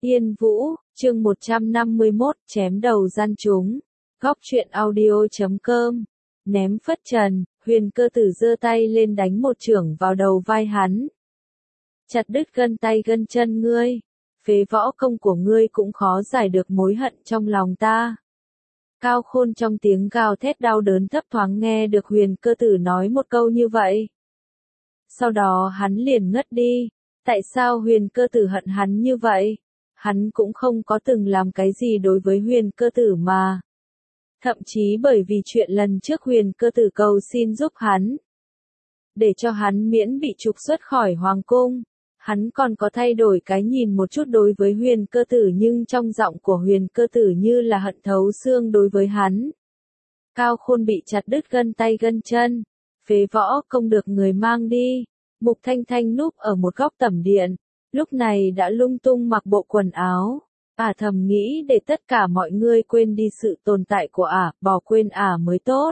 Yên Vũ, chương 151, chém đầu gian chúng. Góc truyện audio.com. Ném phất trần, Huyền Cơ Tử giơ tay lên đánh một chưởng vào đầu vai hắn. Chặt đứt gân tay gân chân ngươi, phế võ công của ngươi cũng khó giải được mối hận trong lòng ta. Cao Khôn trong tiếng gào thét đau đớn thấp thoáng nghe được Huyền Cơ Tử nói một câu như vậy. Sau đó hắn liền ngất đi. Tại sao Huyền Cơ Tử hận hắn như vậy? Hắn cũng không có từng làm cái gì đối với Huyền Cơ Tử mà. Thậm chí bởi vì chuyện lần trước Huyền Cơ Tử cầu xin giúp hắn, để cho hắn miễn bị trục xuất khỏi Hoàng Cung. Hắn còn có thay đổi cái nhìn một chút đối với Huyền Cơ Tử, nhưng trong giọng của Huyền Cơ Tử như là hận thấu xương đối với hắn. Cao Khôn bị chặt đứt gân tay gân chân, phế võ công được người mang đi. Mục Thanh Thanh núp ở một góc tẩm điện, lúc này đã lung tung mặc bộ quần áo. Thầm nghĩ để tất cả mọi người quên đi sự tồn tại của bỏ quên mới tốt.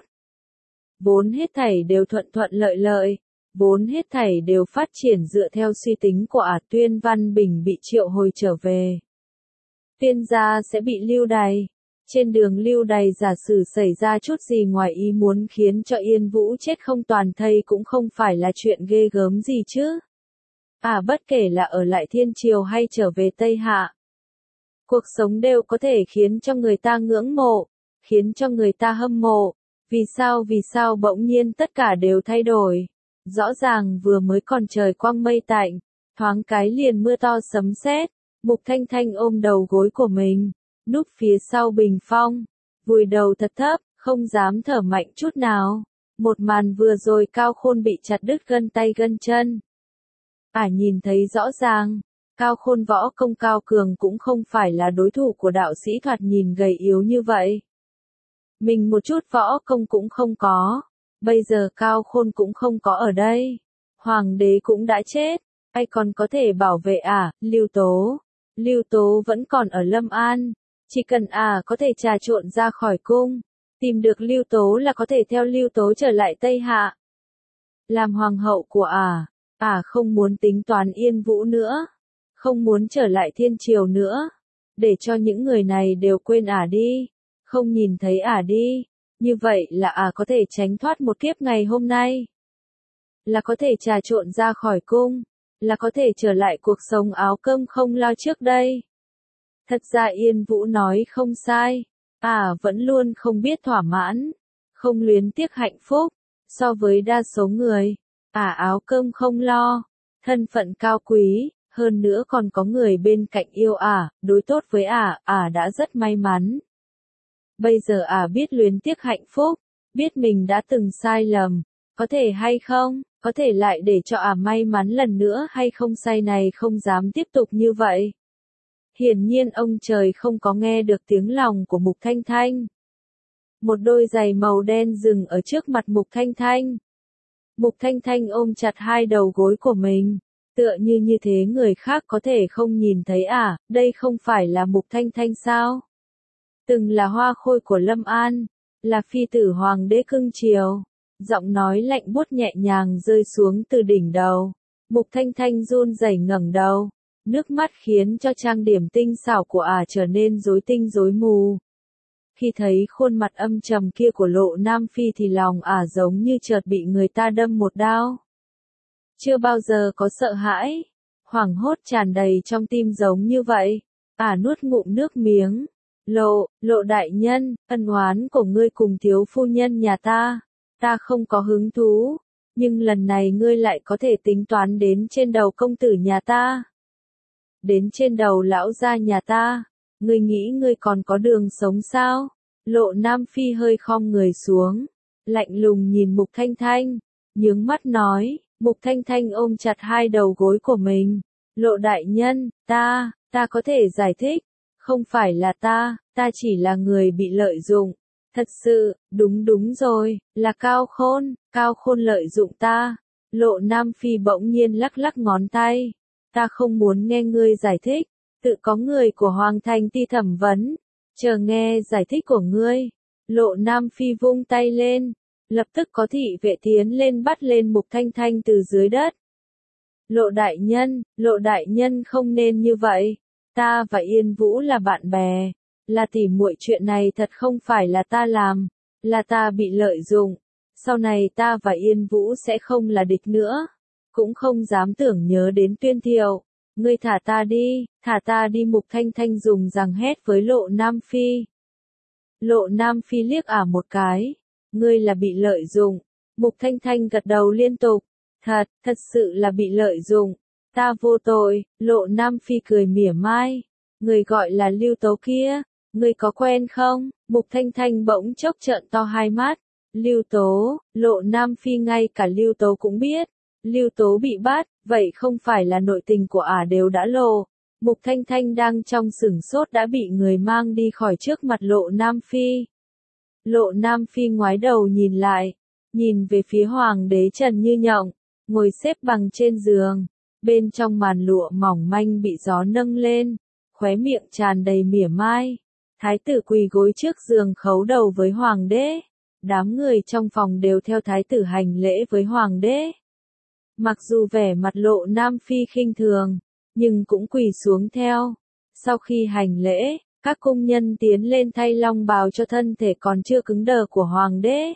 Vốn hết thảy đều thuận thuận lợi lợi, vốn hết thảy đều phát triển dựa theo suy tính của Tuyên Văn Bình bị triệu hồi trở về. Tiên gia sẽ bị lưu đày. Trên đường lưu đày giả sử xảy ra chút gì ngoài ý muốn khiến cho Yên Vũ chết không toàn thây cũng không phải là chuyện ghê gớm gì chứ. Bất kể là ở lại Thiên Triều hay trở về Tây Hạ, cuộc sống đều có thể khiến cho người ta ngưỡng mộ, khiến cho người ta hâm mộ. Vì sao bỗng nhiên tất cả đều thay đổi? Rõ ràng vừa mới còn trời quang mây tạnh, thoáng cái liền mưa to sấm sét. Mục Thanh Thanh ôm đầu gối của mình, núp phía sau bình phong, vùi đầu thật thấp, không dám thở mạnh chút nào. Một màn vừa rồi Cao Khôn bị chặt đứt gân tay gân chân. Nhìn thấy rõ ràng, Cao Khôn võ công cao cường cũng không phải là đối thủ của đạo sĩ thoạt nhìn gầy yếu như vậy. Mình một chút võ công cũng không có, bây giờ Cao Khôn cũng không có ở đây. Hoàng đế cũng đã chết, ai còn có thể bảo vệ Lưu Tố vẫn còn ở Lâm An, chỉ cần có thể trà trộn ra khỏi cung, tìm được Lưu Tố là có thể theo Lưu Tố trở lại Tây Hạ. Làm hoàng hậu của không muốn tính toán Yên Vũ nữa, không muốn trở lại Thiên Triều nữa, để cho những người này đều quên đi, không nhìn thấy đi, như vậy là có thể tránh thoát một kiếp ngày hôm nay, là có thể trà trộn ra khỏi cung, là có thể trở lại cuộc sống áo cơm không lo trước đây. Thật ra Yên Vũ nói không sai, vẫn luôn không biết thỏa mãn, không luyến tiếc hạnh phúc, so với đa số người, áo cơm không lo, thân phận cao quý, hơn nữa còn có người bên cạnh yêu đối tốt với đã rất may mắn. Bây giờ biết luyến tiếc hạnh phúc, biết mình đã từng sai lầm, có thể hay không, có thể lại để cho may mắn lần nữa hay không, say này không dám tiếp tục như vậy. Hiển nhiên ông trời không có nghe được tiếng lòng của Mục Thanh Thanh. Một đôi giày màu đen dừng ở trước mặt Mục Thanh Thanh. Mục Thanh Thanh ôm chặt hai đầu gối của mình, tựa như thế người khác có thể không nhìn thấy đây không phải là Mục Thanh Thanh sao? Từng là hoa khôi của Lâm An, là phi tử hoàng đế cưng chiều. Giọng nói lạnh buốt nhẹ nhàng rơi xuống từ đỉnh đầu. Mục Thanh Thanh run rẩy ngẩng đầu, nước mắt khiến cho trang điểm tinh xảo của trở nên rối tinh rối mù. Khi thấy khuôn mặt âm trầm kia của Lộ Nam Phi thì lòng giống như chợt bị người ta đâm một đao. Chưa bao giờ có sợ hãi, hoảng hốt tràn đầy trong tim giống như vậy. Nuốt ngụm nước miếng. Lộ đại nhân, ân oán của ngươi cùng thiếu phu nhân nhà ta không có hứng thú, nhưng lần này ngươi lại có thể tính toán đến trên đầu công tử nhà ta, đến trên đầu lão gia nhà ta, ngươi nghĩ ngươi còn có đường sống sao? Lộ Nam Phi hơi khom người xuống, lạnh lùng nhìn Mục Thanh Thanh, nhướng mắt nói. Mục Thanh Thanh ôm chặt hai đầu gối của mình. Lộ đại nhân, ta có thể giải thích, không phải là ta chỉ là người bị lợi dụng. Thật sự, đúng rồi, là Cao Khôn lợi dụng ta. Lộ Nam Phi bỗng nhiên lắc lắc ngón tay. Ta không muốn nghe ngươi giải thích, tự có người của Hoàng Thành ti thẩm vấn, chờ nghe giải thích của ngươi. Lộ Nam Phi vung tay lên, lập tức có thị vệ tiến lên bắt lên Mục Thanh Thanh từ dưới đất. Lộ đại nhân không nên như vậy. Ta và Yên Vũ là bạn bè, là tỉ muội, chuyện này thật không phải là ta làm, là ta bị lợi dụng. Sau này ta và Yên Vũ sẽ không là địch nữa, cũng không dám tưởng nhớ đến Tuyên Thiệu. Ngươi thả ta đi. Mục Thanh Thanh dùng giằng hét với Lộ Nam Phi. Lộ Nam Phi liếc một cái. Ngươi là bị lợi dụng. Mục Thanh Thanh gật đầu liên tục. Thật sự là bị lợi dụng. Ta vô tội. Lộ Nam Phi cười mỉa mai. Người gọi là Lưu Tố kia, ngươi có quen không? Mục Thanh Thanh bỗng chốc trợn to hai mắt. Lưu Tố, Lộ Nam Phi ngay cả Lưu Tố cũng biết. Lưu Tố bị bắt, vậy không phải là nội tình của đều đã lộ. Mục Thanh Thanh đang trong sửng sốt đã bị người mang đi khỏi trước mặt Lộ Nam Phi. Lộ Nam Phi ngoái đầu nhìn lại, nhìn về phía Hoàng đế Trần Như Nhộng, ngồi xếp bằng trên giường, bên trong màn lụa mỏng manh bị gió nâng lên, khóe miệng tràn đầy mỉa mai. Thái tử quỳ gối trước giường khấu đầu với Hoàng đế. Đám người trong phòng đều theo thái tử hành lễ với Hoàng đế. Mặc dù vẻ mặt Lộ Nam Phi khinh thường, nhưng cũng quỳ xuống theo. Sau khi hành lễ, các cung nhân tiến lên thay long bào cho thân thể còn chưa cứng đờ của Hoàng đế.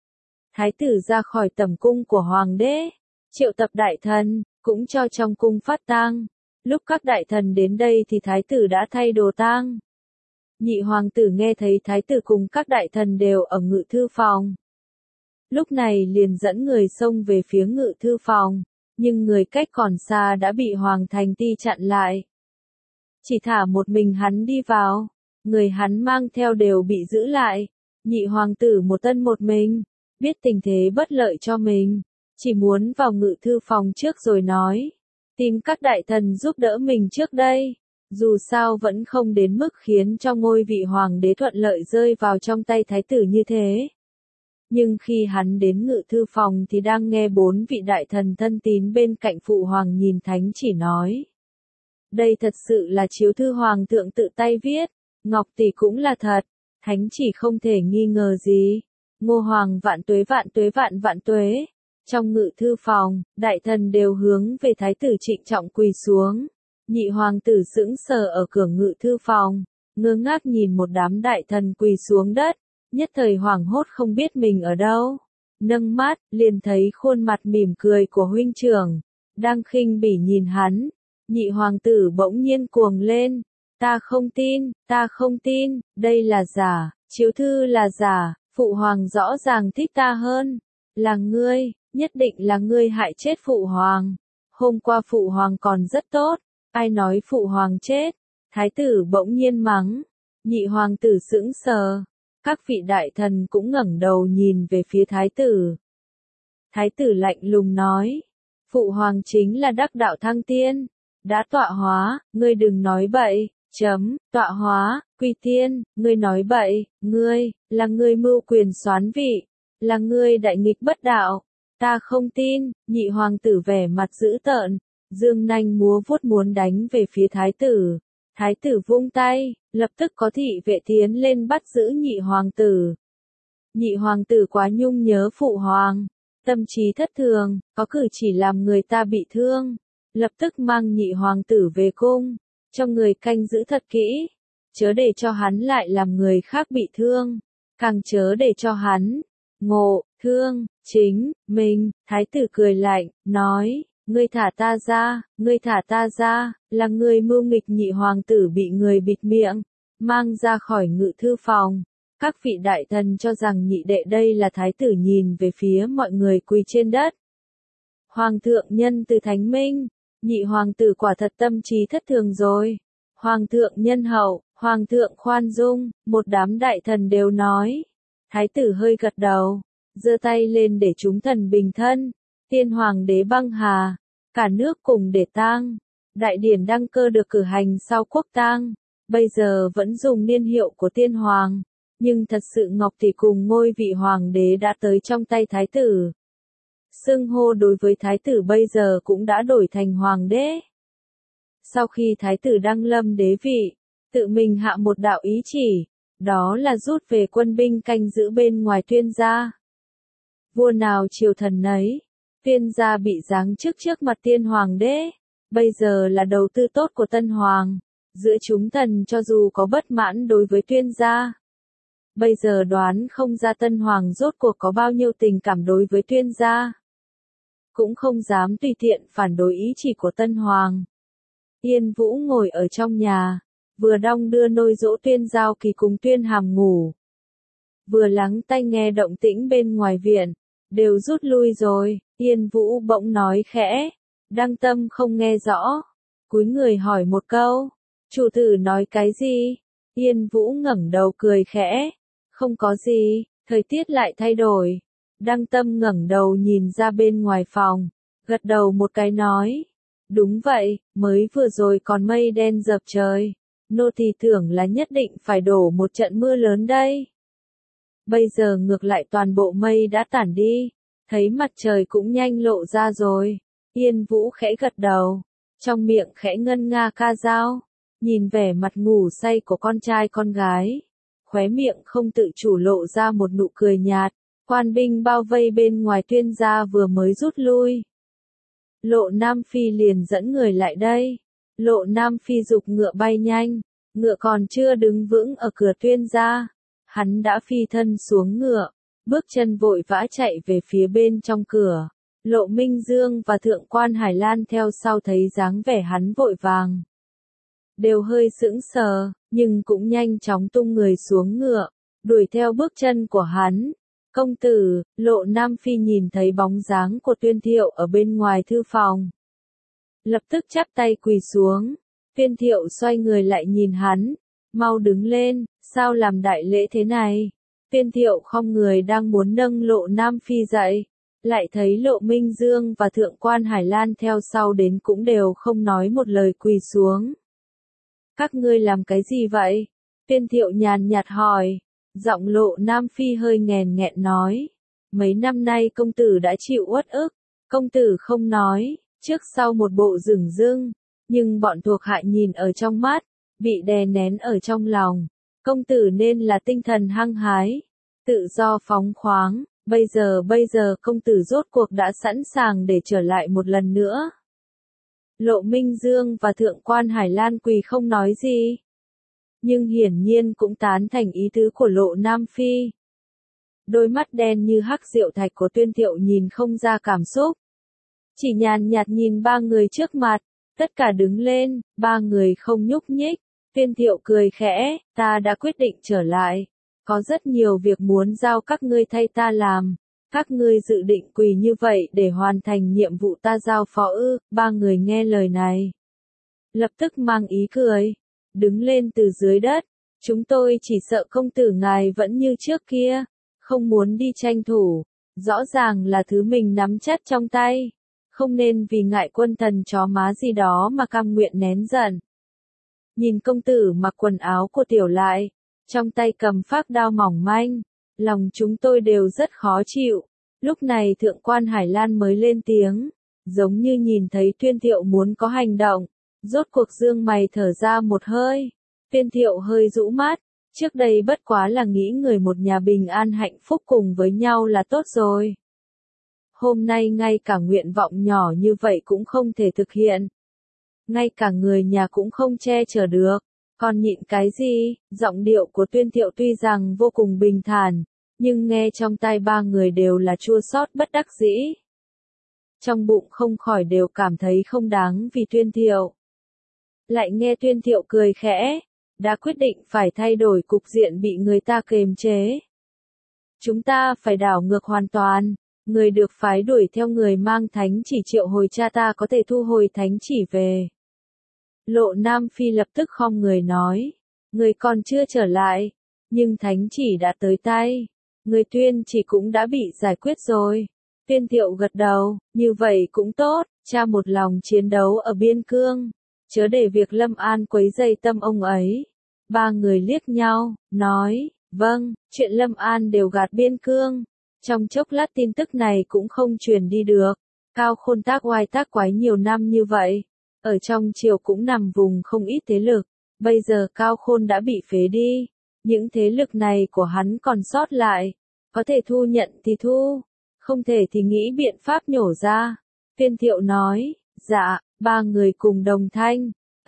Thái tử ra khỏi tẩm cung của Hoàng đế, triệu tập đại thần, cũng cho trong cung phát tang. Lúc các đại thần đến đây thì thái tử đã thay đồ tang. Nhị hoàng tử nghe thấy thái tử cùng các đại thần đều ở ngự thư phòng. Lúc này liền dẫn người xông về phía ngự thư phòng, nhưng người cách còn xa đã bị Hoàng Thành Ti chặn lại. Chỉ thả một mình hắn đi vào, người hắn mang theo đều bị giữ lại. Nhị hoàng tử một thân một mình, biết tình thế bất lợi cho mình, chỉ muốn vào ngự thư phòng trước rồi nói, tìm các đại thần giúp đỡ mình trước đây. Dù sao vẫn không đến mức khiến cho ngôi vị hoàng đế thuận lợi rơi vào trong tay thái tử như thế. Nhưng khi hắn đến ngự thư phòng thì đang nghe 4 vị đại thần thân tín bên cạnh phụ hoàng nhìn thánh chỉ nói. Đây thật sự là chiếu thư hoàng thượng tự tay viết, ngọc tỷ cũng là thật, thánh chỉ không thể nghi ngờ gì. Ngô hoàng vạn tuế vạn tuế vạn vạn tuế. Trong ngự thư phòng, đại thần đều hướng về thái tử trịnh trọng quỳ xuống. Nhị hoàng tử sững sờ ở cửa ngự thư phòng, ngơ ngác nhìn một đám đại thần quỳ xuống đất, nhất thời hoảng hốt không biết mình ở đâu. Nâng mắt, liền thấy khuôn mặt mỉm cười của huynh trưởng, đang khinh bỉ nhìn hắn. Nhị hoàng tử bỗng nhiên cuồng lên, ta không tin, đây là giả, chiếu thư là giả, phụ hoàng rõ ràng thích ta hơn. Là ngươi, nhất định là ngươi hại chết phụ hoàng. Hôm qua phụ hoàng còn rất tốt. Ai nói phụ hoàng chết? Thái tử bỗng nhiên mắng. Nhị hoàng tử sững sờ. Các vị đại thần cũng ngẩng đầu nhìn về phía thái tử. Thái tử lạnh lùng nói. Phụ hoàng chính là đắc đạo thăng tiên. Đã tọa hóa, ngươi đừng nói bậy. Tọa hóa, quy tiên, ngươi nói bậy. Ngươi, là ngươi mưu quyền soán vị. Là ngươi đại nghịch bất đạo. Ta không tin. Nhị hoàng tử vẻ mặt dữ tợn. Dương nanh múa vuốt muốn đánh về phía thái tử. Thái tử vung tay, lập tức có thị vệ tiến lên bắt giữ nhị hoàng tử. Nhị hoàng tử quá nhung nhớ phụ hoàng, tâm trí thất thường, có cử chỉ làm người ta bị thương. Lập tức mang nhị hoàng tử về cung, cho người canh giữ thật kỹ, chớ để cho hắn lại làm người khác bị thương, càng chớ để cho hắn ngộ thương chính mình. Thái tử cười lạnh, nói. Ngươi thả ta ra, là ngươi mưu nghịch. Nhị hoàng tử bị người bịt miệng, mang ra khỏi ngự thư phòng. Các vị đại thần cho rằng nhị đệ đây là thái tử nhìn về phía mọi người quỳ trên đất. Hoàng thượng nhân từ thánh minh, nhị hoàng tử quả thật tâm trí thất thường rồi. Hoàng thượng nhân hậu, hoàng thượng khoan dung, một đám đại thần đều nói. Thái tử hơi gật đầu, giơ tay lên để chúng thần bình thân. Tiên hoàng đế băng hà, cả nước cùng để tang. Đại điển đăng cơ được cử hành sau quốc tang, bây giờ vẫn dùng niên hiệu của tiên hoàng, nhưng thật sự ngọc tỷ cùng ngôi vị hoàng đế đã tới trong tay thái tử. Xưng hô đối với thái tử bây giờ cũng đã đổi thành hoàng đế. Sau khi thái tử đăng lâm đế vị, tự mình hạ một đạo ý chỉ, đó là rút về quân binh canh giữ bên ngoài Tuyên gia. Vua nào triều thần nấy. Tuyên gia bị giáng chức trước mặt tiên hoàng đế, bây giờ là đầu tư tốt của tân hoàng, Giữa chúng thần cho dù có bất mãn đối với Tuyên gia, bây giờ đoán không ra Tân Hoàng rốt cuộc có bao nhiêu tình cảm đối với Tuyên gia. Cũng không dám tùy tiện phản đối ý chỉ của Tân Hoàng. Yên Vũ ngồi ở trong nhà, vừa đong đưa nôi dỗ Tuyên Giao Kỳ cùng Tuyên Hàm ngủ, vừa lắng tai nghe động tĩnh bên ngoài viện. Đều rút lui rồi, Yên Vũ bỗng nói khẽ. Đăng Tâm không nghe rõ, cúi người hỏi một câu, chủ tử nói cái gì? Yên Vũ ngẩng đầu cười khẽ, không có gì, thời tiết lại thay đổi. Đăng Tâm ngẩng đầu nhìn ra bên ngoài phòng, gật đầu một cái nói, đúng vậy, mới vừa rồi còn mây đen dập trời, nô tỳ tưởng là nhất định phải đổ một trận mưa lớn đây. Bây giờ ngược lại toàn bộ mây đã tản đi, thấy mặt trời cũng nhanh lộ ra rồi. Yên Vũ khẽ gật đầu, trong miệng khẽ ngân nga ca dao, nhìn vẻ mặt ngủ say của con trai con gái, khóe miệng không tự chủ lộ ra một nụ cười nhạt. Quan binh bao vây bên ngoài Tuyên gia vừa mới rút lui. Lộ Nam Phi liền dẫn người lại đây. Lộ Nam Phi giục ngựa bay nhanh, ngựa còn chưa đứng vững ở cửa Tuyên gia, hắn đã phi thân xuống ngựa, bước chân vội vã chạy về phía bên trong cửa. Lộ Minh Dương và Thượng quan Hải Lan theo sau thấy dáng vẻ hắn vội vàng, đều hơi sững sờ, nhưng cũng nhanh chóng tung người xuống ngựa, đuổi theo bước chân của hắn. Công tử, Lộ Nam Phi nhìn thấy bóng dáng của Tuyên Thiệu ở bên ngoài thư phòng, lập tức chắp tay quỳ xuống. Tuyên Thiệu xoay người lại nhìn hắn, mau đứng lên, sao làm đại lễ thế này? Tuyên Thiệu khom người đang muốn nâng Lộ Nam Phi dậy, lại thấy Lộ Minh Dương và Thượng quan Hải Lan theo sau đến cũng đều không nói một lời quỳ xuống. Các ngươi làm cái gì vậy? Tuyên Thiệu nhàn nhạt hỏi. Giọng Lộ Nam Phi hơi nghèn nghẹn nói, mấy năm nay công tử đã chịu uất ức, công tử không nói, trước sau một bộ dửng dưng, nhưng bọn thuộc hạ nhìn ở trong mắt, bị đè nén ở trong lòng, công tử nên là tinh thần hăng hái, tự do phóng khoáng, bây giờ công tử rốt cuộc đã sẵn sàng để trở lại một lần nữa. Lộ Minh Dương và Thượng quan Hải Lan quỳ không nói gì, nhưng hiển nhiên cũng tán thành ý tứ của Lộ Nam Phi. Đôi mắt đen như hắc rượu thạch của Tuyên Thiệu nhìn không ra cảm xúc, chỉ nhàn nhạt nhìn ba người trước mặt, tất cả đứng lên, ba người không nhúc nhích. Tuyên Thiệu cười khẽ, ta đã quyết định trở lại, có rất nhiều việc muốn giao các ngươi thay ta làm, các ngươi dự định quỳ như vậy để hoàn thành nhiệm vụ ta giao phó ư? Ba người nghe lời này, lập tức mang ý cười, đứng lên từ dưới đất, chúng tôi chỉ sợ công tử ngài vẫn như trước kia, không muốn đi tranh thủ, rõ ràng là thứ mình nắm chắc trong tay, không nên vì ngại quân thần chó má gì đó mà cam nguyện nén giận. Nhìn công tử mặc quần áo của tiểu lại, trong tay cầm phác đao mỏng manh, lòng chúng tôi đều rất khó chịu. Lúc này Thượng quan Hải Lan mới lên tiếng, giống như nhìn thấy Tuyên Thiệu muốn có hành động, rốt cuộc dương mày thở ra một hơi. Tuyên Thiệu hơi rũ mắt, trước đây bất quá là nghĩ người một nhà bình an hạnh phúc cùng với nhau là tốt rồi. Hôm nay ngay cả nguyện vọng nhỏ như vậy cũng không thể thực hiện. Ngay cả người nhà cũng không che chở được, còn nhịn cái gì? Giọng điệu của Tuyên Thiệu tuy rằng vô cùng bình thản, nhưng nghe trong tai ba người đều là chua xót bất đắc dĩ. Trong bụng không khỏi đều cảm thấy không đáng vì Tuyên Thiệu. Lại nghe Tuyên Thiệu cười khẽ, đã quyết định phải thay đổi cục diện bị người ta kiềm chế. Chúng ta phải đảo ngược hoàn toàn, người được phái đuổi theo người mang thánh chỉ triệu hồi cha ta có thể thu hồi thánh chỉ về. Lộ Nam Phi lập tức khom người nói, người còn chưa trở lại, nhưng thánh chỉ đã tới tay, người Tuyên chỉ cũng đã bị giải quyết rồi. Tuyên Thiệu gật đầu, như vậy cũng tốt, cha một lòng chiến đấu ở biên cương, chớ để việc Lâm An quấy rầy tâm ông ấy. Ba người liếc nhau, nói, vâng, chuyện Lâm An đều gạt biên cương. Trong chốc lát tin tức này cũng không truyền đi được. Cao Khôn tác oai tác quái nhiều năm như vậy, ở trong triều cũng nằm vùng không ít thế lực. Bây giờ Cao Khôn đã bị phế đi, những thế lực này của hắn còn sót lại, có thể thu nhận thì thu, không thể thì nghĩ biện pháp nhổ ra. Tuyên Thiệu nói, dạ, ba người cùng đồng thanh,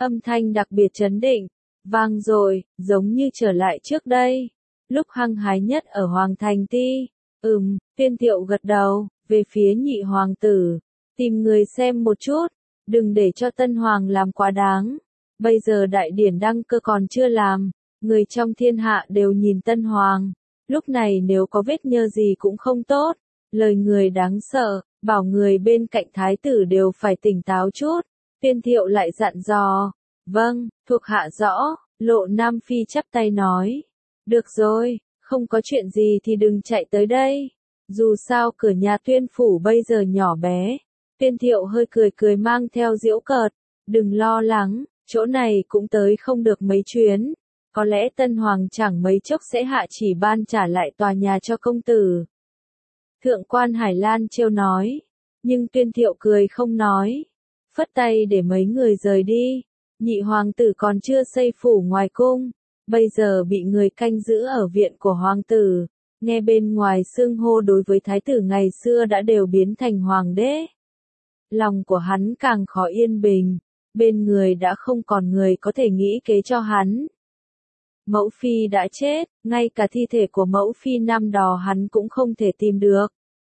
Âm thanh đặc biệt trấn định, vang dội, giống như trở lại trước đây, lúc hăng hái nhất ở Hoàng Thành Ti. Viên Thiệu gật đầu, về phía nhị hoàng tử, tìm người xem một chút, đừng để cho Tân Hoàng làm quá đáng. Bây giờ đại điển đăng cơ còn chưa làm, người trong thiên hạ đều nhìn Tân Hoàng, lúc này nếu có vết nhơ gì cũng không tốt, lời người đáng sợ, bảo người bên cạnh thái tử đều phải tỉnh táo chút. Viên Thiệu lại dặn dò, vâng, thuộc hạ rõ. Lộ Nam Phi chắp tay nói, được rồi, không có chuyện gì thì đừng chạy tới đây, dù sao cửa nhà Tuyên phủ bây giờ nhỏ bé. Viên Thiệu hơi cười cười mang theo giễu cợt, đừng lo lắng, chỗ này cũng tới không được mấy chuyến, có lẽ Tân Hoàng chẳng mấy chốc sẽ hạ chỉ ban trả lại tòa nhà cho công tử. Thượng quan Hải Lan trêu nói, nhưng Tuyên Thiệu cười không nói, phất tay để mấy người rời đi. Nhị hoàng tử còn chưa xây phủ ngoài cung, bây giờ bị người canh giữ ở viện của hoàng tử, nghe bên ngoài xưng hô đối với thái tử ngày xưa đã đều biến thành hoàng đế. Lòng của hắn càng khó yên bình, bên người đã không còn người có thể nghĩ kế cho hắn. Mẫu phi đã chết, ngay cả thi thể của mẫu phi năm đó hắn cũng không thể tìm được.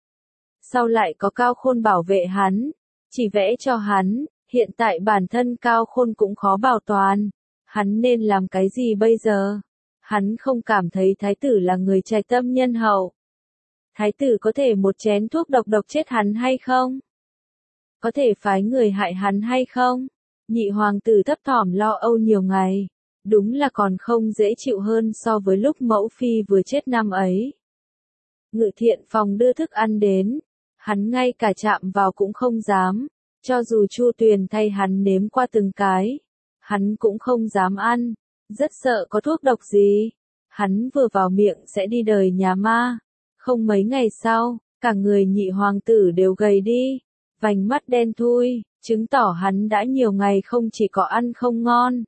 Sau lại có Cao Khôn bảo vệ hắn, chỉ vẽ cho hắn. Hiện tại bản thân Cao Khôn cũng khó bảo toàn, hắn nên làm cái gì bây giờ? Hắn không cảm thấy thái tử là người trạch tâm nhân hậu. Thái tử có thể một chén thuốc độc chết hắn hay không? Có thể phái người hại hắn hay không? Nhị hoàng tử thấp thỏm lo âu nhiều ngày, đúng là còn không dễ chịu hơn so với lúc mẫu phi vừa chết năm ấy. Ngự thiện phòng đưa thức ăn đến, hắn ngay cả chạm vào cũng không dám. Cho dù Chu Tuyền thay hắn nếm qua từng cái, hắn cũng không dám ăn, rất sợ có thuốc độc gì. Hắn vừa vào miệng sẽ đi đời nhà ma. Không mấy ngày sau, cả người nhị hoàng tử đều gầy đi, vành mắt đen thui, chứng tỏ hắn đã nhiều ngày không chỉ có ăn không ngon.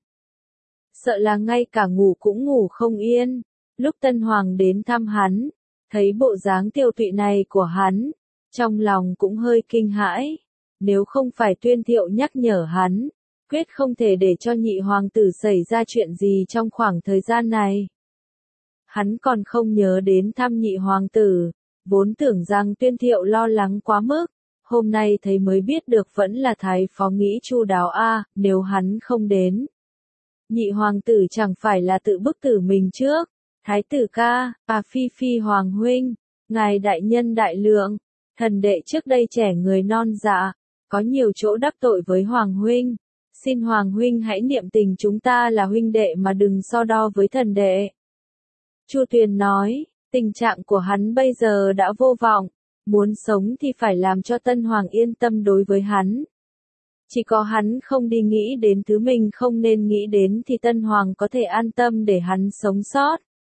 Sợ là ngay cả ngủ cũng ngủ không yên. Lúc Tân Hoàng đến thăm hắn, thấy bộ dáng tiêu tụy này của hắn, trong lòng cũng hơi kinh hãi. Nếu không phải Tuyên Thiệu nhắc nhở hắn, quyết không thể để cho nhị hoàng tử xảy ra chuyện gì trong khoảng thời gian này. Hắn còn không nhớ đến thăm nhị hoàng tử, vốn tưởng rằng Tuyên Thiệu lo lắng quá mức, hôm nay thấy mới biết được vẫn là thái phó nghĩ chu đáo nếu hắn không đến. Nhị hoàng tử chẳng phải là tự bức tử mình trước, thái tử ca, Phi Phi hoàng huynh, ngài đại nhân đại lượng, thần đệ trước đây trẻ người non dạ. Có nhiều chỗ đắc tội với Hoàng huynh, xin Hoàng huynh hãy niệm tình chúng ta là huynh đệ mà đừng so đo với thần đệ. Chu Tuyền nói, tình trạng của hắn bây giờ đã vô vọng, muốn sống thì phải làm cho Tân Hoàng yên tâm đối với hắn. Chỉ có hắn không đi nghĩ đến thứ mình không nên nghĩ đến thì Tân Hoàng có thể an tâm để hắn sống sót.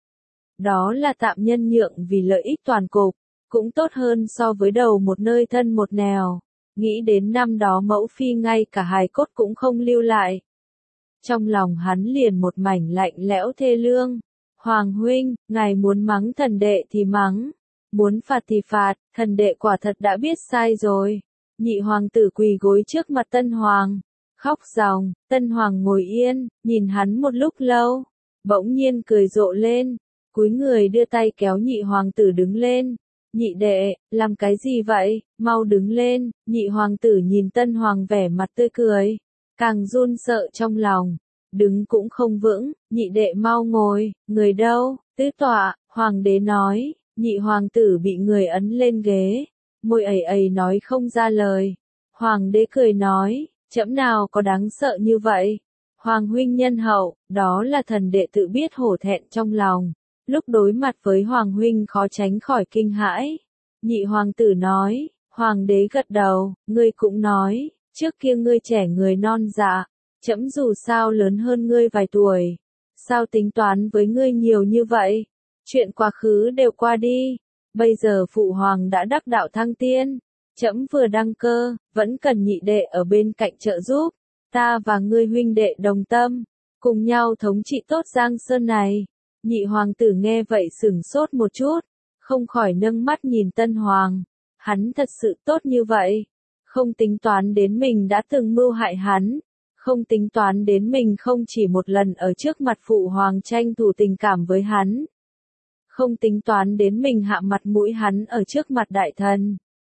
Đó là tạm nhân nhượng vì lợi ích toàn cục, cũng tốt hơn so với đầu một nơi thân một nẻo. Nghĩ đến năm đó mẫu phi ngay cả hài cốt cũng không lưu lại. Trong lòng hắn liền một mảnh lạnh lẽo thê lương. Hoàng huynh, ngài muốn mắng thần đệ thì mắng, muốn phạt thì phạt, thần đệ quả thật đã biết sai rồi. Nhị hoàng tử quỳ gối trước mặt Tân Hoàng, khóc ròng. Tân Hoàng ngồi yên, nhìn hắn một lúc lâu, bỗng nhiên cười rộ lên, cúi người đưa tay kéo nhị hoàng tử đứng lên. Nhị đệ, làm cái gì vậy, mau đứng lên. Nhị hoàng tử nhìn Tân Hoàng vẻ mặt tươi cười, càng run sợ trong lòng, đứng cũng không vững. Nhị đệ mau ngồi, người đâu? Tứ tọa, hoàng đế nói. Nhị hoàng tử bị người ấn lên ghế, môi ầy ầy nói không ra lời. Hoàng đế cười nói, trẫm nào có đáng sợ như vậy. Hoàng huynh nhân hậu, đó là thần đệ tự biết hổ thẹn trong lòng. Lúc đối mặt với Hoàng huynh khó tránh khỏi kinh hãi. Nhị hoàng tử nói, hoàng đế gật đầu, ngươi cũng nói, trước kia ngươi trẻ người non dạ, trẫm dù sao lớn hơn ngươi vài tuổi, sao tính toán với ngươi nhiều như vậy, chuyện quá khứ đều qua đi, bây giờ phụ hoàng đã đắc đạo thăng tiên, trẫm vừa đăng cơ, vẫn cần nhị đệ ở bên cạnh trợ giúp, ta và ngươi huynh đệ đồng tâm, cùng nhau thống trị tốt Giang Sơn này. Nhị hoàng tử nghe vậy sửng sốt một chút, không khỏi nâng mắt nhìn Tân Hoàng, hắn thật sự tốt như vậy, không tính toán đến mình đã từng mưu hại hắn, Không tính toán đến mình không chỉ một lần ở trước mặt phụ hoàng tranh thủ tình cảm với hắn. Không tính toán đến mình hạ mặt mũi hắn ở trước mặt đại thần.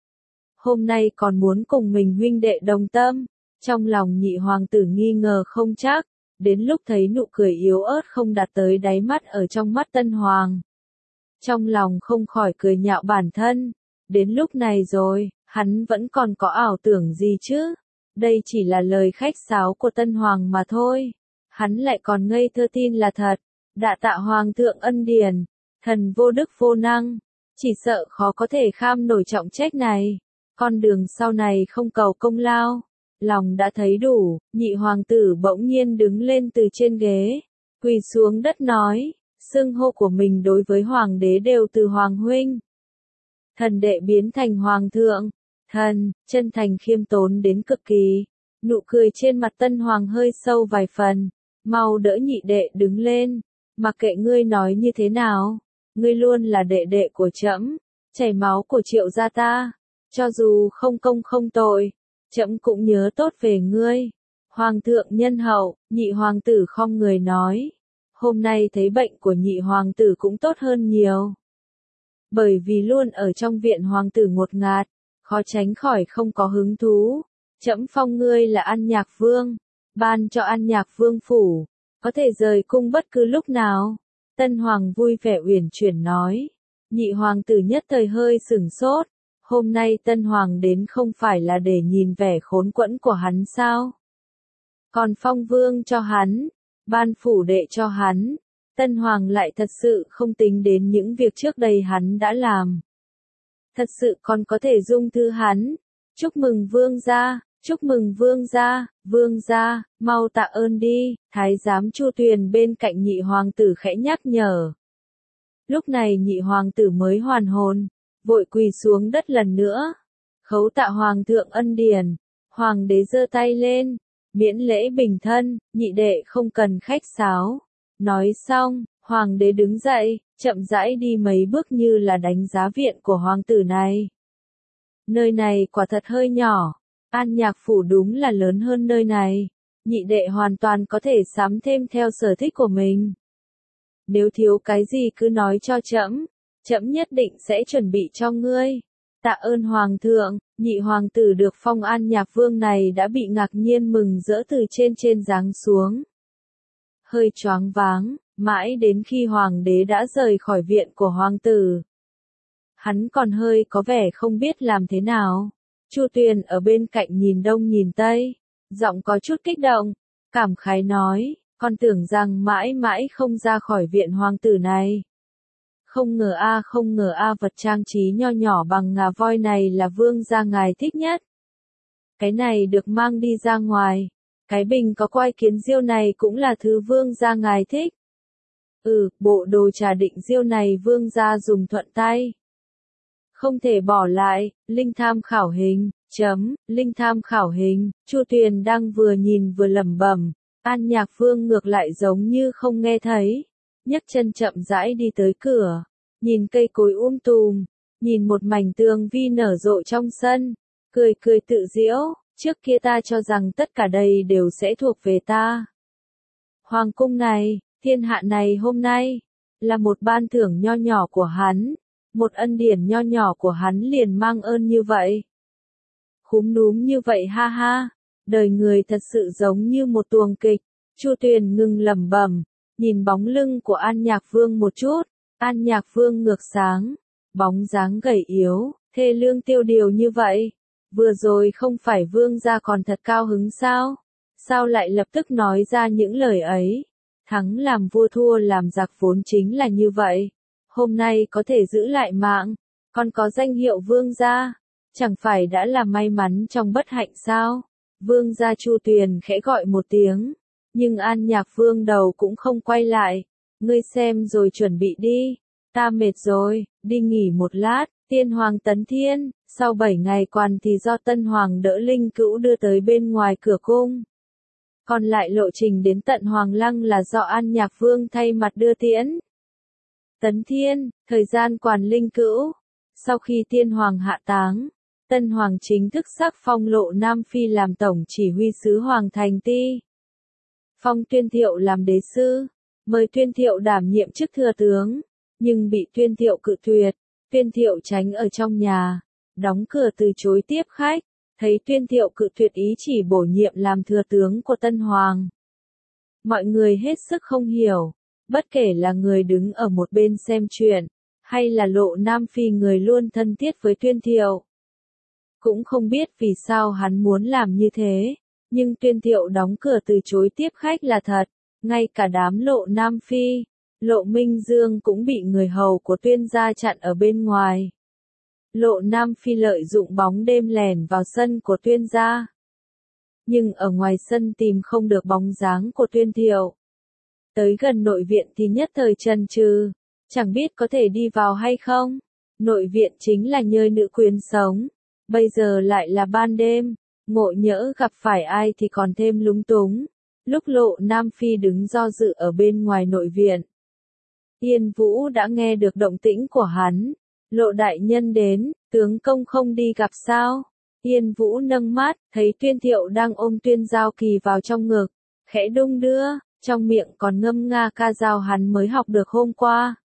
Hôm nay còn muốn cùng mình huynh đệ đồng tâm. Trong lòng nhị hoàng tử nghi ngờ không chắc. Đến lúc thấy nụ cười yếu ớt không đạt tới đáy mắt ở trong mắt tân hoàng. Trong lòng không khỏi cười nhạo bản thân. Đến lúc này rồi, hắn vẫn còn có ảo tưởng gì chứ? Đây chỉ là lời khách sáo của tân hoàng mà thôi. Hắn lại còn ngây thơ tin là thật. Đa tạ hoàng thượng ân điển. Thần vô đức vô năng. Chỉ sợ khó có thể kham nổi trọng trách này. Con đường sau này không cầu công lao. Lòng đã thấy đủ, nhị hoàng tử bỗng nhiên đứng lên từ trên ghế. Quỳ xuống đất nói. Xưng hô của mình đối với hoàng đế đều từ hoàng huynh. Thần đệ biến thành hoàng thượng. Thần, chân thành khiêm tốn đến cực kỳ. Nụ cười trên mặt tân hoàng hơi sâu vài phần. Mau đỡ nhị đệ đứng lên. Mặc kệ ngươi nói như thế nào. Ngươi luôn là đệ đệ của trẫm. Chảy máu của Triệu gia ta. Cho dù không công không tội. Trẫm cũng nhớ tốt về ngươi. Hoàng thượng nhân hậu, nhị hoàng tử khom người nói. Hôm nay thấy bệnh của nhị hoàng tử cũng tốt hơn nhiều. Bởi vì luôn ở trong viện hoàng tử ngột ngạt, khó tránh khỏi không có hứng thú. Trẫm phong ngươi là An Nhạc Vương, ban cho An Nhạc Vương phủ, có thể rời cung bất cứ lúc nào. Tân hoàng vui vẻ uyển chuyển nói. Nhị hoàng tử nhất thời hơi sửng sốt. Hôm nay tân hoàng đến không phải là để nhìn vẻ khốn quẫn của hắn sao? Còn phong vương cho hắn, ban phủ đệ cho hắn. Tân hoàng lại thật sự không tính đến những việc trước đây hắn đã làm. Thật sự còn có thể dung thư hắn. Chúc mừng vương gia, chúc mừng vương gia, mau tạ ơn đi. Thái giám Chu Tuyền bên cạnh nhị hoàng tử khẽ nhắc nhở. Lúc này nhị hoàng tử mới hoàn hồn, vội quỳ xuống đất lần nữa. Khấu tạ hoàng thượng ân điển. Hoàng đế giơ tay lên, miễn lễ bình thân, nhị đệ không cần khách sáo. Nói xong, hoàng đế đứng dậy, chậm rãi đi mấy bước như là đánh giá viện của hoàng tử này. Nơi này quả thật hơi nhỏ, An Nhạc phủ đúng là lớn hơn nơi này. Nhị đệ hoàn toàn có thể sắm thêm theo sở thích của mình. Nếu thiếu cái gì cứ nói cho trẫm, trẫm nhất định sẽ chuẩn bị cho ngươi. Tạ ơn hoàng thượng. Nhị hoàng tử được phong An Nhạc Vương này đã bị ngạc nhiên mừng rỡ từ trên giáng xuống. Hơi choáng váng, mãi đến khi hoàng đế đã rời khỏi viện của hoàng tử. Hắn còn hơi có vẻ không biết làm thế nào. Chu Tuyền ở bên cạnh nhìn đông nhìn tây, giọng có chút kích động, cảm khái nói, con tưởng rằng mãi mãi không ra khỏi viện hoàng tử này. Không ngờ vật trang trí nho nhỏ bằng ngà voi này là vương gia ngài thích nhất. Cái này được mang đi ra ngoài. Cái bình có quai kiến diêu này cũng là thứ vương gia ngài thích. Bộ đồ trà định diêu này vương gia dùng thuận tay. Không thể bỏ lại, linh tham khảo hình, linh tham khảo hình, Chu Tuyền đang vừa nhìn vừa lẩm bẩm, An Nhạc Vương ngược lại giống như không nghe thấy. Nhấc chân chậm rãi đi tới cửa, nhìn cây cối tùm, nhìn một mảnh tường vi nở rộ trong sân, cười tự giễu, trước kia ta cho rằng tất cả đây đều sẽ thuộc về ta. Hoàng cung này, thiên hạ này hôm nay, là một ban thưởng nho nhỏ của hắn, một ân điển nho nhỏ của hắn liền mang ơn như vậy. Khúm núm như vậy ha ha, đời người thật sự giống như một tuồng kịch. Chu Tuyền ngừng lẩm bẩm, nhìn bóng lưng của An Nhạc Vương một chút. An Nhạc Vương ngược sáng, bóng dáng gầy yếu, thê lương tiêu điều như vậy. Vừa rồi không phải vương gia còn thật cao hứng sao? Sao lại lập tức nói ra những lời ấy? Thắng làm vua thua làm giặc vốn chính là như vậy. Hôm nay có thể giữ lại mạng, còn có danh hiệu vương gia, chẳng phải đã là may mắn trong bất hạnh sao? Vương gia Chu Tuyền khẽ gọi một tiếng, nhưng An Nhạc Vương đầu cũng không quay lại. Ngươi xem rồi chuẩn bị đi, ta mệt rồi, đi nghỉ một lát. Tiên hoàng Tấn Thiên, sau 7 ngày quan thì do Tân Hoàng đỡ Linh Cữu đưa tới bên ngoài cửa cung. Còn lại lộ trình đến tận Hoàng Lăng là do An Nhạc Vương thay mặt đưa tiễn. Tấn Thiên, thời gian quản Linh Cữu. Sau khi Tiên Hoàng hạ táng, Tân Hoàng chính thức sắc phong Lộ Nam Phi làm tổng chỉ huy sứ Hoàng thành Ti. Phong Tuyên Thiệu làm đế sư, mời Tuyên Thiệu đảm nhiệm chức thừa tướng, nhưng bị Tuyên Thiệu cự tuyệt. Tuyên Thiệu tránh ở trong nhà, đóng cửa từ chối tiếp khách, thấy Tuyên Thiệu cự tuyệt ý chỉ bổ nhiệm làm thừa tướng của Tân Hoàng. Mọi người hết sức không hiểu, bất kể là người đứng ở một bên xem chuyện, hay là Lộ Nam Phi người luôn thân thiết với Tuyên Thiệu. Cũng không biết vì sao hắn muốn làm như thế, nhưng Tuyên Thiệu đóng cửa từ chối tiếp khách là thật, ngay cả đám Lộ Nam Phi, Lộ Minh Dương cũng bị người hầu của Tuyên gia chặn ở bên ngoài. Lộ Nam Phi lợi dụng bóng đêm lẻn vào sân của Tuyên gia. Nhưng ở ngoài sân tìm không được bóng dáng của Tuyên Thiệu. Tới gần nội viện thì nhất thời chần chừ, chẳng biết có thể đi vào hay không. Nội viện chính là nơi nữ quyến sống, bây giờ lại là ban đêm, ngộ nhỡ gặp phải ai thì còn thêm lúng túng. Lúc Lộ Nam Phi đứng do dự ở bên ngoài nội viện, Yên Vũ đã nghe được động tĩnh của hắn. Lộ đại nhân đến, tướng công không đi gặp sao? Yên Vũ nâng mắt, thấy Tuyên Thiệu đang ôm Tuyên Giao Kỳ vào trong ngực, khẽ đung đưa, trong miệng còn ngâm nga ca dao hắn mới học được hôm qua.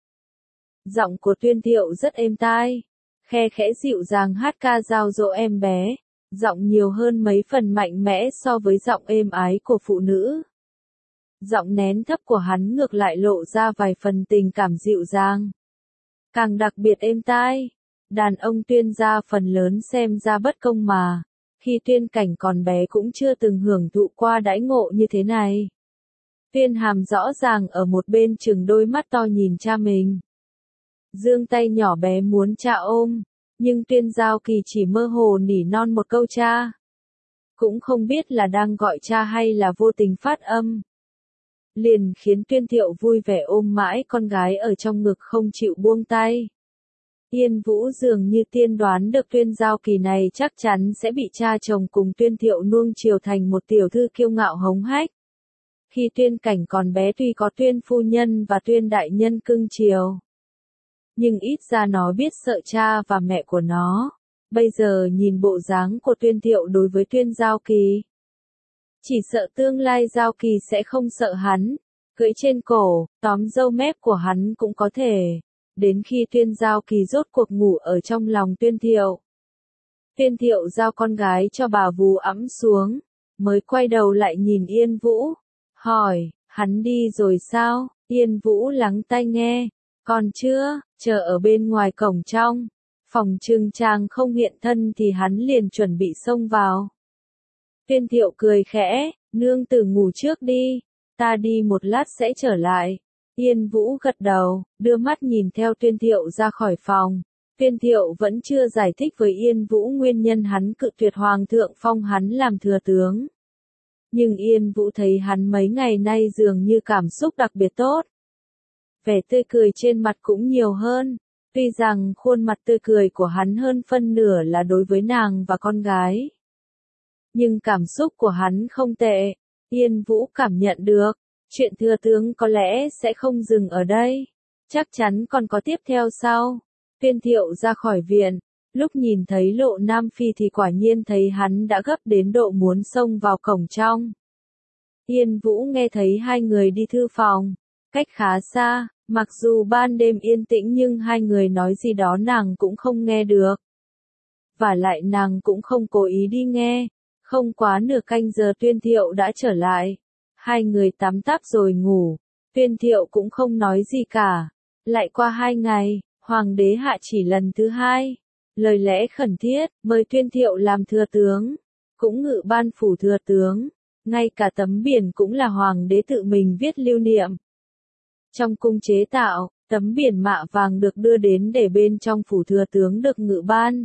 Giọng của Tuyên Thiệu rất êm tai, khe khẽ dịu dàng hát ca dao dỗ em bé, giọng nhiều hơn mấy phần mạnh mẽ so với giọng êm ái của phụ nữ. Giọng nén thấp của hắn ngược lại lộ ra vài phần tình cảm dịu dàng, càng đặc biệt êm tai. Đàn ông Tuyên gia phần lớn xem ra bất công mà, khi Tuyên Cảnh còn bé cũng chưa từng hưởng thụ qua đãi ngộ như thế này. Tuyên Hàm rõ ràng ở một bên chừng đôi mắt to nhìn cha mình, giương tay nhỏ bé muốn cha ôm, nhưng Tuyên Giao Kỳ chỉ mơ hồ nỉ non một câu cha. Cũng không biết là đang gọi cha hay là vô tình phát âm. Liền khiến Tuyên Thiệu vui vẻ ôm mãi con gái ở trong ngực không chịu buông tay. Yên Vũ dường như tiên đoán được Tuyên Giao Kỳ này chắc chắn sẽ bị cha chồng cùng Tuyên Thiệu nuông chiều thành một tiểu thư kiêu ngạo hống hách. Khi Tuyên Cảnh còn bé tuy có Tuyên phu nhân và Tuyên đại nhân cưng chiều, nhưng ít ra nó biết sợ cha và mẹ của nó. Bây giờ nhìn bộ dáng của Tuyên Thiệu đối với Tuyên Giao Kỳ, chỉ sợ tương lai Giao Kỳ sẽ không sợ hắn, cưỡi trên cổ, tóm râu mép của hắn cũng có thể. Đến khi Tuyên Giao Kỳ rốt cuộc ngủ ở trong lòng Tuyên Thiệu, Tuyên Thiệu giao con gái cho bà vú ẵm xuống, mới quay đầu lại nhìn Yên Vũ, hỏi, hắn đi rồi sao? Yên Vũ lắng tai nghe, còn chưa, chờ ở bên ngoài cổng trong, phòng trưng trang không hiện thân thì hắn liền chuẩn bị xông vào. Tuyên Thiệu cười khẽ, nương tử ngủ trước đi, ta đi một lát sẽ trở lại. Yên Vũ gật đầu, đưa mắt nhìn theo Tuyên Thiệu ra khỏi phòng. Tuyên Thiệu vẫn chưa giải thích với Yên Vũ nguyên nhân hắn cự tuyệt Hoàng thượng phong hắn làm thừa tướng. Nhưng Yên Vũ thấy hắn mấy ngày nay dường như cảm xúc đặc biệt tốt. Vẻ tươi cười trên mặt cũng nhiều hơn. Tuy rằng khuôn mặt tươi cười của hắn hơn phân nửa là đối với nàng và con gái, nhưng cảm xúc của hắn không tệ. Yên Vũ cảm nhận được, chuyện thừa tướng có lẽ sẽ không dừng ở đây, chắc chắn còn có tiếp theo sau. Tuyên Thiệu ra khỏi viện, lúc nhìn thấy Lộ Nam Phi thì quả nhiên thấy hắn đã gấp đến độ muốn xông vào cổng trong. Yên Vũ nghe thấy hai người đi thư phòng, cách khá xa, mặc dù ban đêm yên tĩnh nhưng hai người nói gì đó nàng cũng không nghe được. Và lại nàng cũng không cố ý đi nghe, không quá nửa canh giờ Tuyên Thiệu đã trở lại. Hai người tắm táp rồi ngủ, Tuyên Thiệu cũng không nói gì cả. Lại qua 2 ngày, Hoàng đế hạ chỉ lần thứ 2, lời lẽ khẩn thiết, mời Tuyên Thiệu làm thừa tướng, cũng ngự ban phủ thừa tướng, ngay cả tấm biển cũng là Hoàng đế tự mình viết lưu niệm. Trong cung chế tạo, tấm biển mạ vàng được đưa đến để bên trong phủ thừa tướng được ngự ban.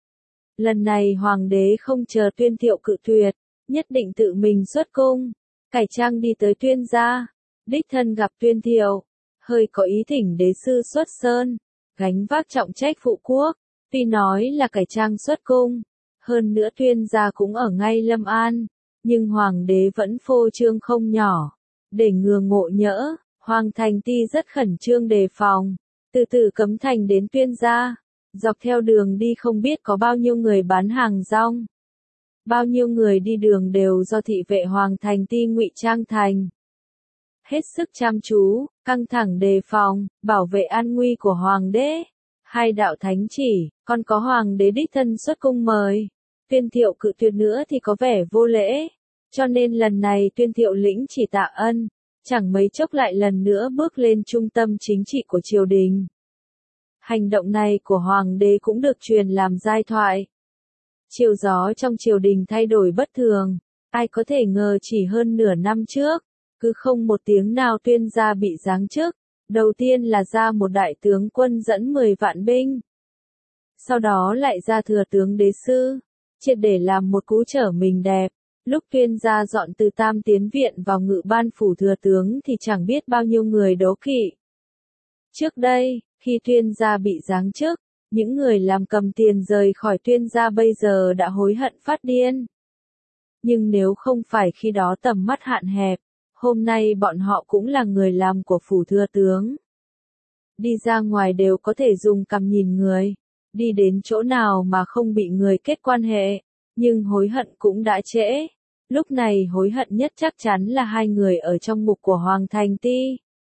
Lần này Hoàng đế không chờ Tuyên Thiệu cự tuyệt, nhất định tự mình xuất cung, cải trang đi tới Tuyên gia, đích thân gặp Tuyên Thiệu, hơi có ý thỉnh đế sư xuất sơn, gánh vác trọng trách phụ quốc. Tuy nói là cải trang xuất cung, hơn nữa Tuyên gia cũng ở ngay Lâm An, nhưng Hoàng đế vẫn phô trương không nhỏ. Để ngừa ngộ nhỡ, Hoàng thành Ti rất khẩn trương đề phòng, từ từ cấm thành đến Tuyên gia. Dọc theo đường đi không biết có bao nhiêu người bán hàng rong. Bao nhiêu người đi đường đều do thị vệ Hoàng Thành Ti ngụy trang thành. Hết sức chăm chú, căng thẳng đề phòng, bảo vệ an nguy của Hoàng đế. Hai đạo thánh chỉ, còn có Hoàng đế đích thân xuất cung mời. Tuyên Thiệu cự tuyệt nữa thì có vẻ vô lễ. Cho nên lần này Tuyên Thiệu lĩnh chỉ tạ ân, chẳng mấy chốc lại lần nữa bước lên trung tâm chính trị của triều đình. Hành động này của Hoàng đế cũng được truyền làm giai thoại. Chiều gió trong triều đình thay đổi bất thường, ai có thể ngờ chỉ hơn nửa năm trước, cứ không một tiếng nào Tuyên gia bị giáng chức. Đầu tiên là ra một đại tướng quân dẫn 10 vạn binh. Sau đó lại ra thừa tướng đế sư, triệt để làm một cú trở mình đẹp. Lúc Tuyên gia dọn từ Tam Tiến Viện vào Ngự Ban phủ thừa tướng thì chẳng biết bao nhiêu người đố kỵ. Trước đây, khi Tuyên gia bị giáng chức, những người làm cầm tiền rời khỏi Tuyên gia bây giờ đã hối hận phát điên. Nhưng nếu không phải khi đó tầm mắt hạn hẹp, hôm nay bọn họ cũng là người làm của phủ thừa tướng. Đi ra ngoài đều có thể dùng cằm nhìn người, đi đến chỗ nào mà không bị người kết quan hệ, nhưng hối hận cũng đã trễ. Lúc này hối hận nhất chắc chắn là hai người ở trong ngục của Hoàng Thành Ti.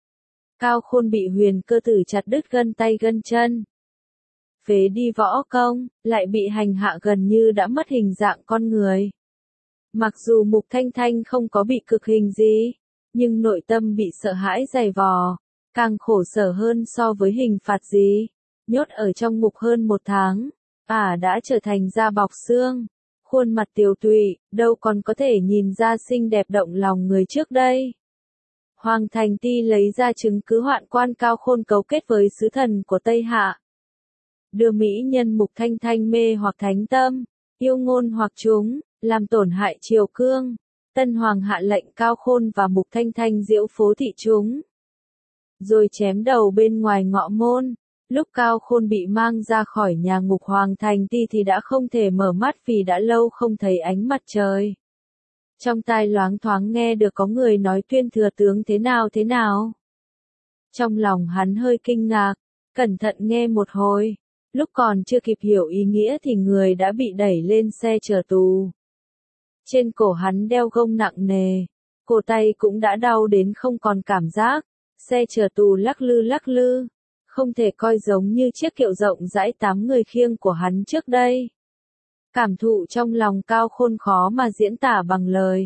Cao Khôn bị Huyền Cơ Tử chặt đứt gân tay gân chân. Phế đi võ công, lại bị hành hạ gần như đã mất hình dạng con người. Mặc dù Mục Thanh Thanh không có bị cực hình gì, nhưng nội tâm bị sợ hãi dày vò, càng khổ sở hơn so với hình phạt gì. Nhốt ở trong ngục hơn 1 tháng, đã trở thành da bọc xương, khuôn mặt tiều tụy, đâu còn có thể nhìn ra xinh đẹp động lòng người trước đây. Hoàng Thành Ti lấy ra chứng cứ hoạn quan Cao Khôn cấu kết với sứ thần của Tây Hạ. Đưa mỹ nhân Mục Thanh Thanh mê hoặc thánh tâm, yêu ngôn hoặc chúng, làm tổn hại triều cương. Tân Hoàng hạ lệnh Cao Khôn và Mục Thanh Thanh diễu phố thị chúng. Rồi chém đầu bên ngoài ngọ môn. Lúc Cao Khôn bị mang ra khỏi nhà ngục Hoàng Thành Ti thì đã không thể mở mắt vì đã lâu không thấy ánh mặt trời. Trong tai loáng thoáng nghe được có người nói Tuyên thừa tướng thế nào thế nào. Trong lòng hắn hơi kinh ngạc, cẩn thận nghe một hồi. Lúc còn chưa kịp hiểu ý nghĩa thì người đã bị đẩy lên xe chở tù. Trên cổ hắn đeo gông nặng nề, cổ tay cũng đã đau đến không còn cảm giác, xe chở tù lắc lư, không thể coi giống như chiếc kiệu rộng rãi 8 người khiêng của hắn trước đây. Cảm thụ trong lòng Cao Khôn khó mà diễn tả bằng lời.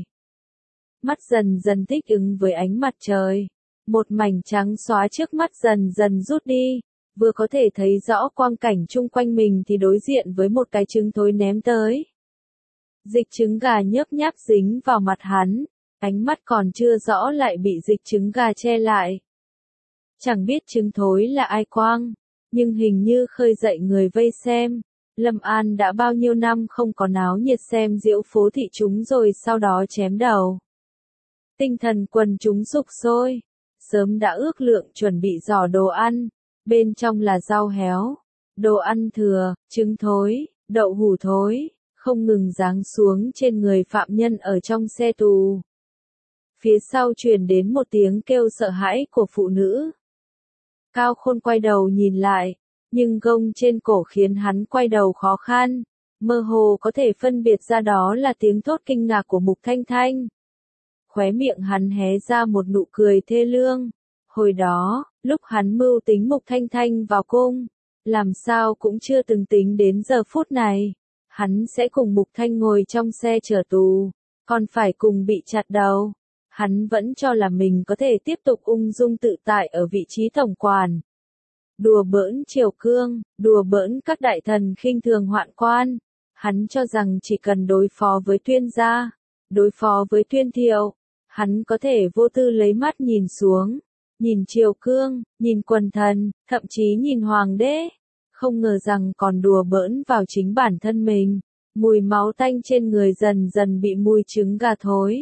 Mắt dần dần thích ứng với ánh mặt trời, một mảnh trắng xóa trước mắt dần dần rút đi, vừa có thể thấy rõ quang cảnh chung quanh mình thì đối diện với một cái trứng thối ném tới. Dịch trứng gà nhớp nháp dính vào mặt hắn, ánh mắt còn chưa rõ lại bị dịch trứng gà che lại. Chẳng biết trứng thối là ai quang, nhưng hình như khơi dậy người vây xem. Lâm An đã bao nhiêu năm không có náo nhiệt xem diễu phố thị chúng rồi sau đó chém đầu. Tinh thần quần chúng sục sôi, sớm đã ước lượng chuẩn bị giỏ đồ ăn, bên trong là rau héo, đồ ăn thừa, trứng thối, đậu hủ thối, không ngừng giáng xuống trên người phạm nhân ở trong xe tù. Phía sau truyền đến một tiếng kêu sợ hãi của phụ nữ. Cao Khôn quay đầu nhìn lại, nhưng gông trên cổ khiến hắn quay đầu khó khăn, mơ hồ có thể phân biệt ra đó là tiếng thốt kinh ngạc của Mục Thanh Thanh. Khóe miệng hắn hé ra một nụ cười thê lương. Hồi đó, lúc hắn mưu tính Mục Thanh Thanh vào cung, làm sao cũng chưa từng tính đến giờ phút này. Hắn sẽ cùng Mục Thanh ngồi trong xe chở tù, còn phải cùng bị chặt đầu. Hắn vẫn cho là mình có thể tiếp tục ung dung tự tại ở vị trí tổng quản. Đùa bỡn triều cương, đùa bỡn các đại thần khinh thường hoạn quan. Hắn cho rằng chỉ cần đối phó với Tuyên gia, đối phó với Tuyên Thiệu, hắn có thể vô tư lấy mắt nhìn xuống, nhìn triều cương, nhìn quần thần, thậm chí nhìn hoàng đế. Không ngờ rằng còn đùa bỡn vào chính bản thân mình. Mùi máu tanh trên người dần dần bị mùi trứng gà thối.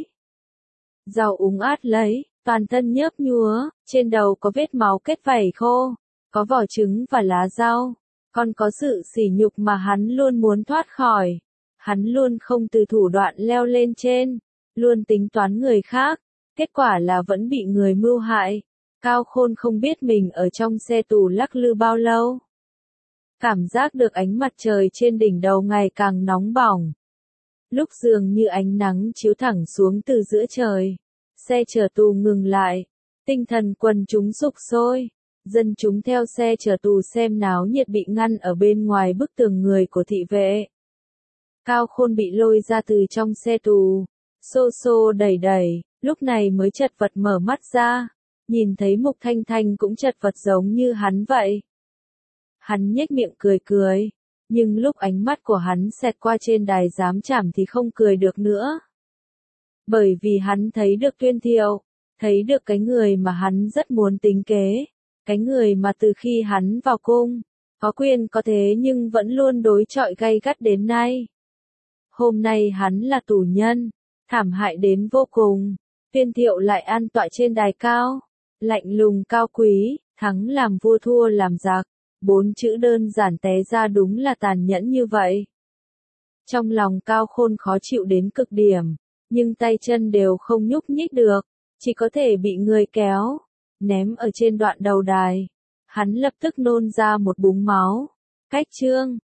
Rau úng át lấy, toàn thân nhớp nhúa, trên đầu có vết máu kết vảy khô, có vỏ trứng và lá rau, còn có sự sỉ nhục mà hắn luôn muốn thoát khỏi. Hắn luôn không từ thủ đoạn leo lên trên, luôn tính toán người khác, kết quả là vẫn bị người mưu hại. Cao Khôn không biết mình ở trong xe tù lắc lư bao lâu. cảm giác được ánh mặt trời trên đỉnh đầu ngày càng nóng bỏng. Lúc dường như ánh nắng chiếu thẳng xuống từ giữa trời, xe chở tù ngừng lại, tinh thần quần chúng sục sôi, dân chúng theo xe chở tù xem náo nhiệt bị ngăn ở bên ngoài bức tường người của thị vệ. Cao Khôn bị lôi ra từ trong xe tù, xô xô đẩy đẩy, lúc này mới chật vật mở mắt ra, nhìn thấy Mục Thanh Thanh cũng chật vật giống như hắn vậy. Hắn nhếch miệng cười cười, nhưng lúc ánh mắt của hắn xẹt qua trên đài giám trảm thì không cười được nữa. Bởi vì hắn thấy được Tuyên Thiệu, thấy được cái người mà hắn rất muốn tính kế, cái người mà từ khi hắn vào cung, có quyền có thế nhưng vẫn luôn đối chọi gay gắt đến nay. Hôm nay hắn là tù nhân, thảm hại đến vô cùng, Tuyên Thiệu lại an tọa trên đài cao, lạnh lùng cao quý, thắng làm vua thua làm giặc, 4 chữ đơn giản té ra đúng là tàn nhẫn như vậy. Trong lòng Cao Khôn khó chịu đến cực điểm, nhưng tay chân đều không nhúc nhích được, chỉ có thể bị người kéo, ném ở trên đoạn đầu đài. Hắn lập tức nôn ra một búng máu. Cách chương